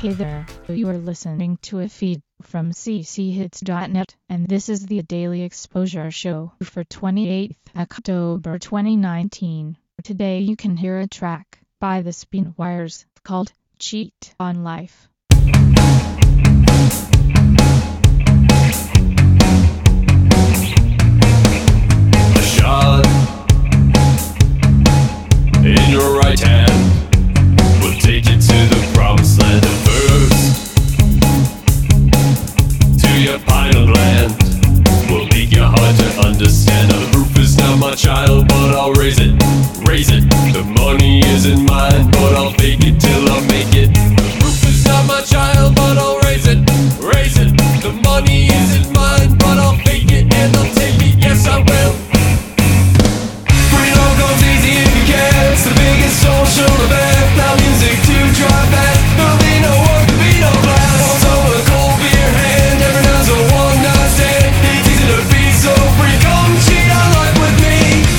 Hey there, you are listening to a feed from cchits.net, and this is the Daily Exposure Show for 28th October 2019. Today you can hear a track by the Spinwires called Cheat on Life. A shot in your right hand will take you to the promised land of first. To your pineal gland will make your hard to understand. Now the roof is not my child, but I'll raise it, raise it. The money isn't mine, but I'll fake it till I make it. The roof is not my child, but I'll raise it, raise it. The money isn't mine, but I'll fake it and I'll take it, yes I will. Free love goes easy if you can. It's the biggest social event. Now music to drive past. There'll be no work, there'll be no class. Also a cold beer hand. Every night's a one night stand. It's easy to be so free. Come cheat on life with me.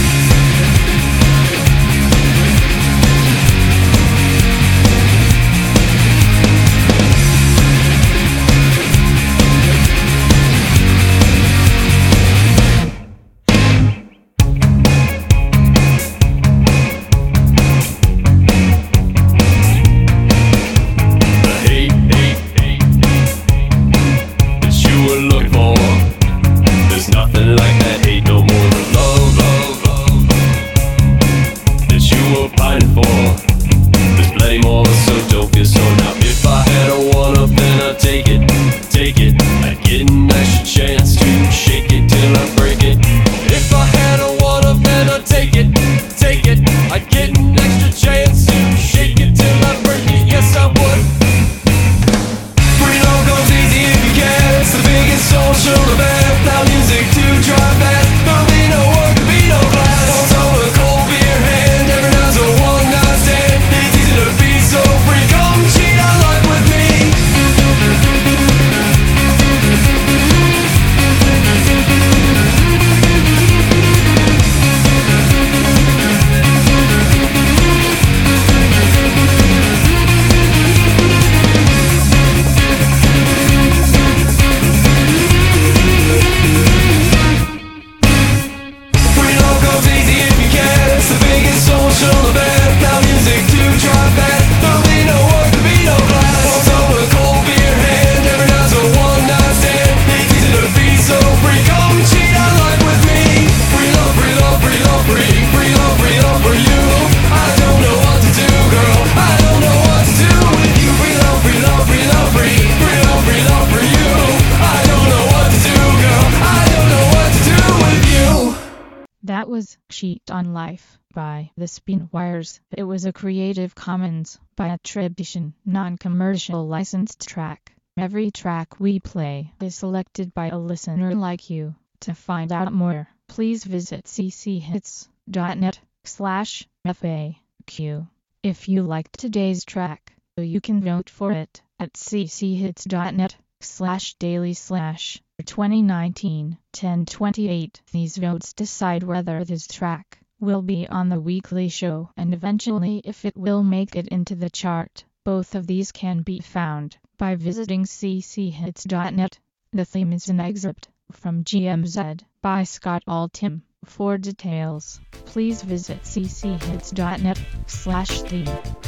That was Cheat on Life by the Spinwires. It was a Creative Commons by attribution, non-commercial licensed track. Every track we play is selected by a listener like you. To find out more, please visit cchits.net/FAQ. If you liked today's track, you can vote for it at cchits.net/daily/2019-1028. These votes decide whether this track will be on the weekly show and eventually if it will make it into the chart. Both of these can be found by visiting cchits.net. The theme is an excerpt from GMZ by Scott Altham. For details, please visit cchits.net/theme.